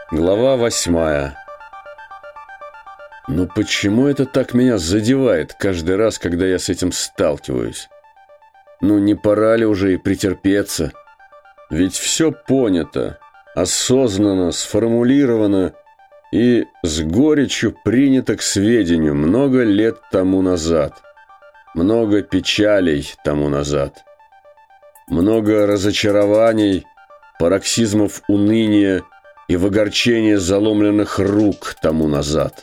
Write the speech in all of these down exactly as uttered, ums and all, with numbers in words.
Глава восьмая. Ну почему это так меня задевает каждый раз, когда я с этим сталкиваюсь? Ну не пора ли уже и претерпеться? Ведь все понято, осознанно, сформулировано и с горечью принято к сведению много лет тому назад. Много печалей тому назад. Много разочарований, пароксизмов уныния и в огорчение заломленных рук тому назад.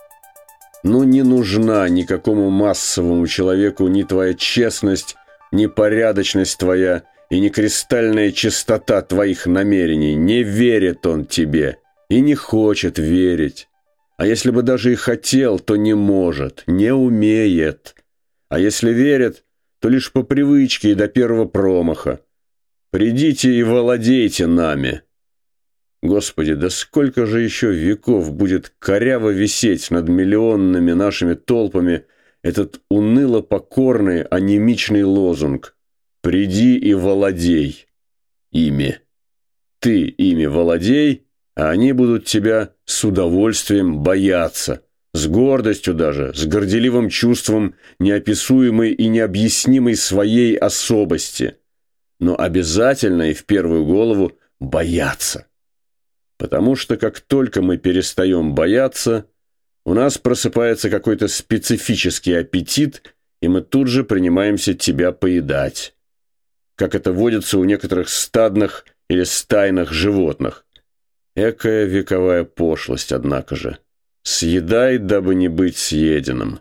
Ну не нужна никакому массовому человеку ни твоя честность, ни порядочность твоя и ни кристальная чистота твоих намерений. Не верит он тебе и не хочет верить. А если бы даже и хотел, то не может, не умеет. А если верит, то лишь по привычке и до первого промаха. Придите и владейте нами. Господи, да сколько же еще веков будет коряво висеть над миллионными нашими толпами этот уныло-покорный анемичный лозунг «Приди и владей ими». Ты ими владей, а они будут тебя с удовольствием бояться, с гордостью даже, с горделивым чувством неописуемой и необъяснимой своей особости, но обязательно и в первую голову бояться. Потому что как только мы перестаем бояться, у нас просыпается какой-то специфический аппетит, и мы тут же принимаемся тебя поедать. Как это водится у некоторых стадных или стайных животных. Экая вековая пошлость, однако же. Съедай, дабы не быть съеденным.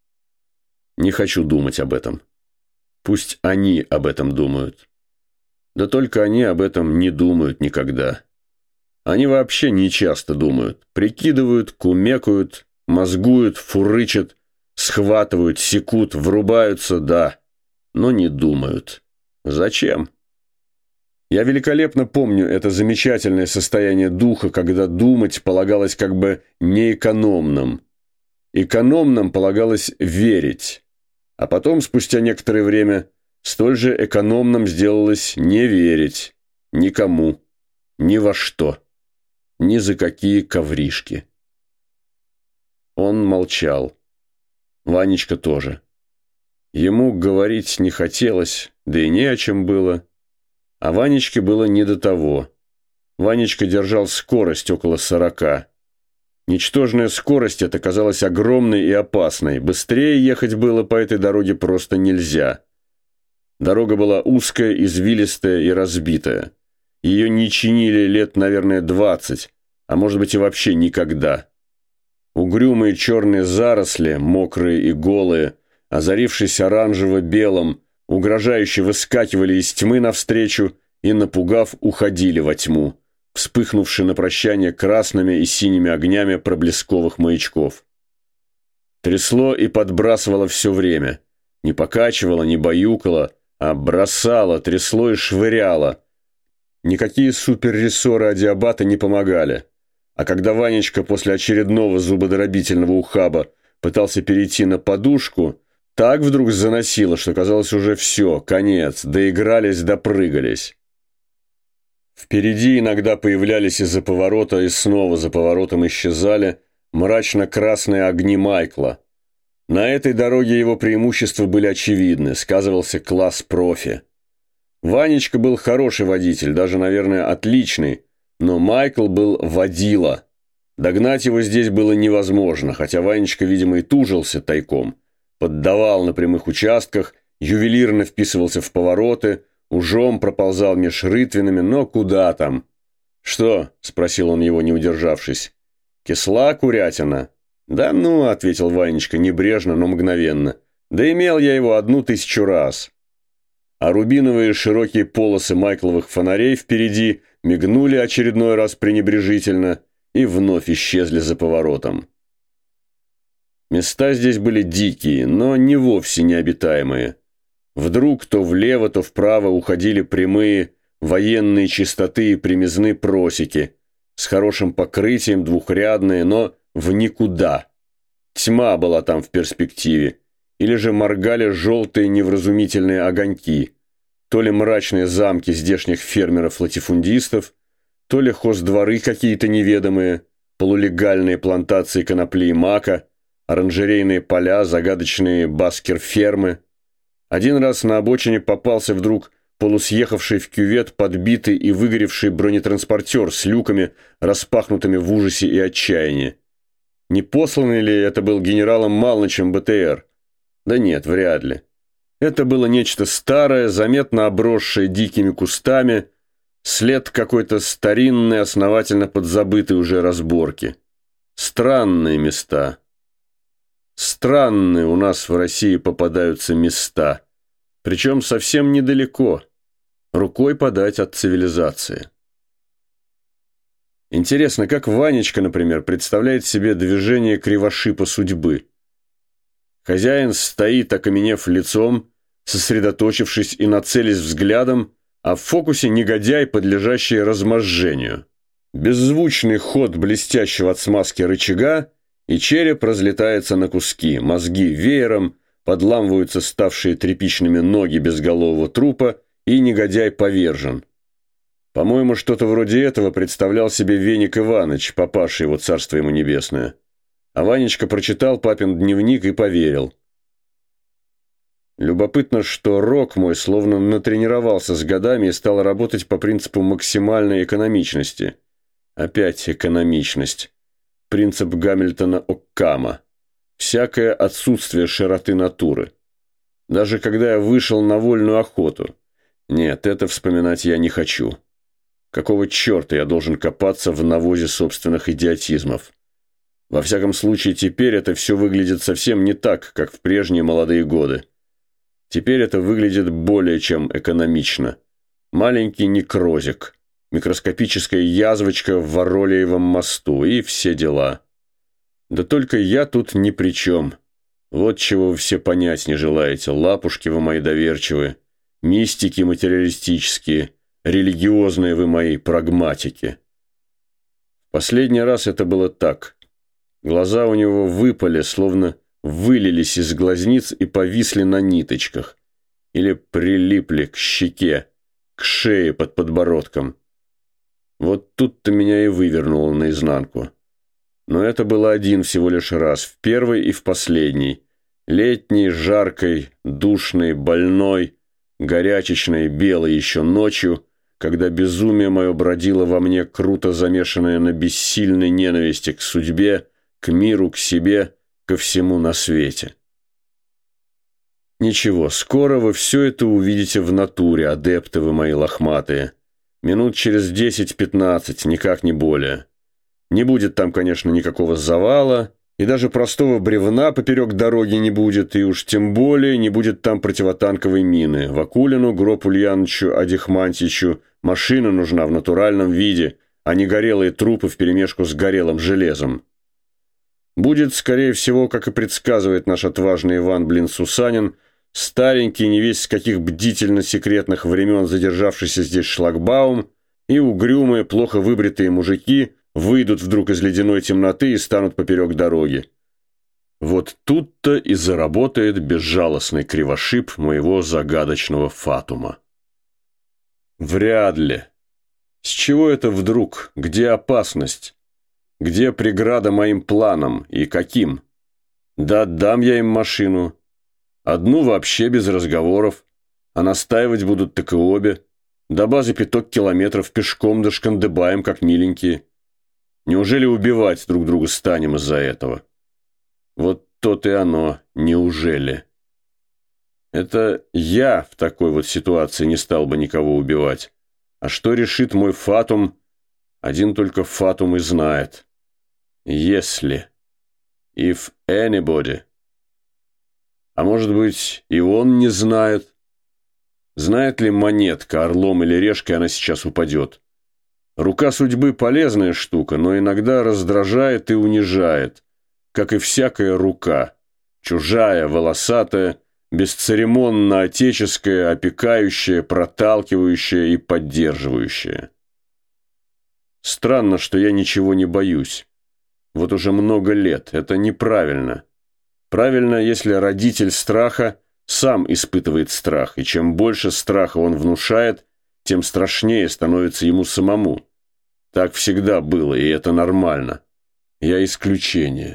Не хочу думать об этом. Пусть они об этом думают. Да только они об этом не думают никогда. Они вообще не часто думают. Прикидывают, кумекают, мозгуют, фурычат, схватывают, секут, врубаются, да, но не думают. Зачем? Я великолепно помню это замечательное состояние духа, когда думать полагалось как бы неэкономным. Экономным полагалось верить. А потом, спустя некоторое время, столь же экономным сделалось не верить. Никому. Ни во что. Ни за какие ковришки. Он молчал. Ванечка тоже. Ему говорить не хотелось, да и не о чем было. А Ванечке было не до того. Ванечка держал скорость около сорока. Ничтожная скорость эта казалась огромной и опасной. Быстрее ехать было по этой дороге просто нельзя. Дорога была узкая, извилистая и разбитая. Ее не чинили лет, наверное, двадцать, а может быть и вообще никогда. Угрюмые черные заросли, мокрые и голые, озарившись оранжево-белым, угрожающе выскакивали из тьмы навстречу и, напугав, уходили во тьму, вспыхнувши на прощание красными и синими огнями проблесковых маячков. Трясло и подбрасывало все время. Не покачивало, не баюкало, а бросало, трясло и швыряло. Никакие суперрессоры адиабата не помогали. А когда Ванечка после очередного зубодробительного ухаба пытался перейти на подушку, так вдруг заносило, что казалось уже все, конец, доигрались, допрыгались. Впереди иногда появлялись из-за поворота и снова за поворотом исчезали мрачно-красные огни Майкла. На этой дороге его преимущества были очевидны, сказывался класс профи. Ванечка был хороший водитель, даже, наверное, отличный, но Майкл был водила. Догнать его здесь было невозможно, хотя Ванечка, видимо, и тужился тайком. Поддавал на прямых участках, ювелирно вписывался в повороты, ужом проползал меж рытвинами, но куда там? «Что?» – спросил он его, не удержавшись. «Кисла курятина?» «Да ну», – ответил Ванечка небрежно, но мгновенно. «Да имел я его одну тысячу раз». А рубиновые широкие полосы майкловых фонарей впереди мигнули очередной раз пренебрежительно и вновь исчезли за поворотом. Места здесь были дикие, но не вовсе необитаемые. Вдруг то влево, то вправо уходили прямые военные чистоты и примизны просеки, с хорошим покрытием, двухрядные, но в никуда. Тьма была там в перспективе, или же моргали желтые невразумительные огоньки, то ли мрачные замки здешних фермеров-латифундистов, то ли хоздворы какие-то неведомые, полулегальные плантации конопли и мака, оранжерейные поля, загадочные баскер-фермы. Один раз на обочине попался вдруг полусъехавший в кювет подбитый и выгоревший бронетранспортер с люками, распахнутыми в ужасе и отчаянии. Не посланный ли это был генералом Малнычем БТР? Да нет, вряд ли. Это было нечто старое, заметно обросшее дикими кустами, след какой-то старинной, основательно подзабытой уже разборки. Странные места. Странные у нас в России попадаются места, причем совсем недалеко, рукой подать от цивилизации. Интересно, как Ванечка, например, представляет себе движение кривошипа судьбы. Хозяин стоит, окаменев лицом, сосредоточившись и нацелясь взглядом, а в фокусе негодяй, подлежащий разможжению. Беззвучный ход блестящего от смазки рычага, и череп разлетается на куски, мозги веером, подламываются ставшие тряпичными ноги безголового трупа, и негодяй повержен. По-моему, что-то вроде этого представлял себе Веник Иваныч, папаша его, царство ему небесное. А Ванечка прочитал папин дневник и поверил. Любопытно, что рок мой словно натренировался с годами и стал работать по принципу максимальной экономичности. Опять экономичность. Принцип Гамильтона-Оккама. Всякое отсутствие широты натуры. Даже когда я вышел на вольную охоту. Нет, это вспоминать я не хочу. Какого черта я должен копаться в навозе собственных идиотизмов? Во всяком случае, теперь это все выглядит совсем не так, как в прежние молодые годы. Теперь это выглядит более чем экономично. Маленький некрозик, микроскопическая язвочка в Воролеевом мосту и все дела. Да только я тут ни при чем. Вот чего вы все понять не желаете, лапушки вы мои доверчивые, мистики материалистические, религиозные вы мои прагматики. Последний раз это было так. Глаза у него выпали, словно вылились из глазниц и повисли на ниточках. Или прилипли к щеке, к шее под подбородком. Вот тут-то меня и вывернуло наизнанку. Но это было один всего лишь раз, в первый и в последний. Летней, жаркой, душной, больной, горячечной, белой еще ночью, когда безумие мое бродило во мне, круто замешанное на бессильной ненависти к судьбе, к миру, к себе, ко всему на свете. Ничего, скоро вы все это увидите в натуре, адепты вы мои лохматые. Минут через десять-пятнадцать, никак не более. Не будет там, конечно, никакого завала, и даже простого бревна поперек дороги не будет, и уж тем более не будет там противотанковой мины. Вакулину, Гроб Ульяновичу, Адихмантичу машина нужна в натуральном виде, а не горелые трупы вперемешку с горелым железом. Будет, скорее всего, как и предсказывает наш отважный Иван Блин Сусанин, старенький, не весь с каких бдительно-секретных времен задержавшийся здесь шлагбаум, и угрюмые, плохо выбритые мужики выйдут вдруг из ледяной темноты и станут поперек дороги. Вот тут-то и заработает безжалостный кривошип моего загадочного фатума. Вряд ли. С чего это вдруг? Где опасность? Где преграда моим планам и каким? Да отдам я им машину. Одну вообще без разговоров. А настаивать будут так и обе. До базы пяток километров пешком дошкандыбаем, как миленькие. Неужели убивать друг друга станем из-за этого? Вот то-то и оно, неужели? Это я в такой вот ситуации не стал бы никого убивать. А что решит мой фатум, один только фатум и знает. Если. If anybody. А может быть, и он не знает. Знает ли монетка, орлом или решкой она сейчас упадет? Рука судьбы полезная штука, но иногда раздражает и унижает, как и всякая рука. Чужая, волосатая, бесцеремонно отеческая, опекающая, проталкивающая и поддерживающая. Странно, что я ничего не боюсь. Вот уже много лет. Это неправильно. Правильно, если родитель страха сам испытывает страх, и чем больше страха он внушает, тем страшнее становится ему самому. Так всегда было, и это нормально. Я исключение.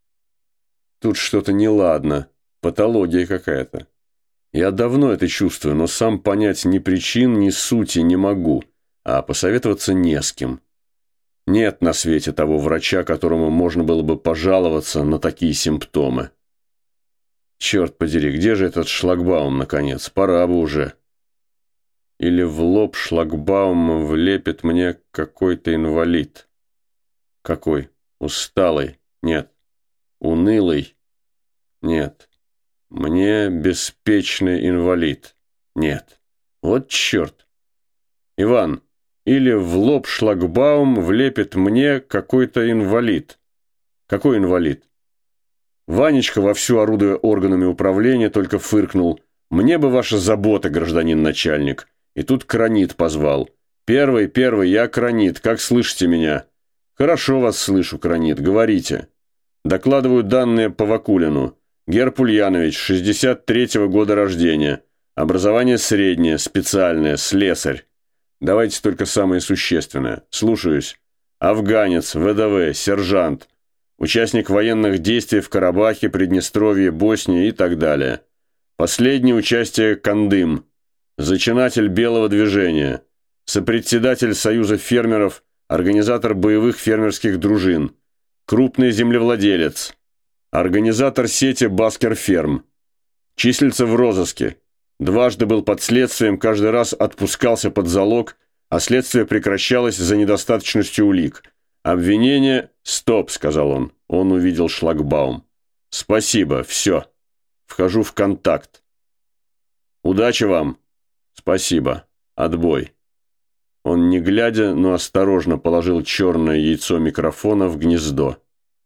Тут что-то неладно, патология какая-то. Я давно это чувствую, но сам понять ни причин, ни сути не могу, а посоветоваться не с кем. Нет на свете того врача, которому можно было бы пожаловаться на такие симптомы. Черт подери, где же этот шлагбаум, наконец? Пора бы уже. Или в лоб шлагбаум влепит мне какой-то инвалид. Какой? Усталый? Нет. Унылый? Нет. Мне беспечный инвалид? Нет. Вот черт. Иван, или в лоб шлагбаум влепит мне какой-то инвалид. Какой инвалид? Ванечка, вовсю орудуя органами управления, только фыркнул. «Мне бы ваша забота, гражданин начальник». И тут Кранит позвал. «Первый, первый, я Кранит, как слышите меня?» «Хорошо вас слышу, Кранит, говорите». «Докладываю данные по Вакулину. Герб Ульянович, шестьдесят третьего года рождения. Образование среднее, специальное, слесарь. Давайте только самое существенное. Слушаюсь. Афганец, ВДВ, сержант. Участник военных действий в Карабахе, Приднестровье, Боснии и так далее. Последнее участие Кандым. Зачинатель белого движения. Сопредседатель Союза фермеров, организатор боевых фермерских дружин. Крупный землевладелец. Организатор сети Баскер-ферм. Числится в розыске. Дважды был под следствием, каждый раз отпускался под залог, а следствие прекращалось за недостаточностью улик. Обвинение... «Стоп», — сказал он. Он увидел шлагбаум. «Спасибо, все. Вхожу в контакт. Удачи вам». «Спасибо. Отбой». Он, не глядя, но осторожно положил черное яйцо микрофона в гнездо.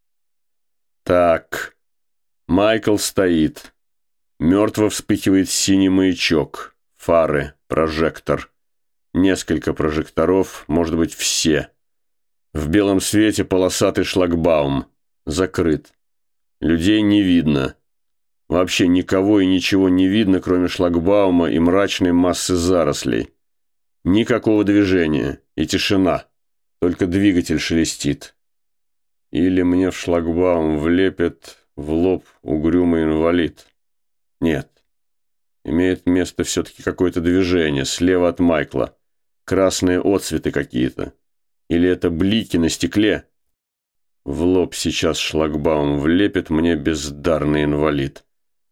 Так. Майкл стоит. Мертво вспыхивает синий маячок. Фары, прожектор. Несколько прожекторов, может быть, все. В белом свете полосатый шлагбаум. Закрыт. Людей не видно. Вообще никого и ничего не видно, кроме шлагбаума и мрачной массы зарослей. Никакого движения и тишина. Только двигатель шелестит. Или мне в шлагбаум влепит в лоб угрюмый инвалид. Нет. Имеет место все-таки какое-то движение слева от Майкла. Красные отцветы какие-то. Или это блики на стекле? В лоб сейчас шлагбаум влепит мне бездарный инвалид.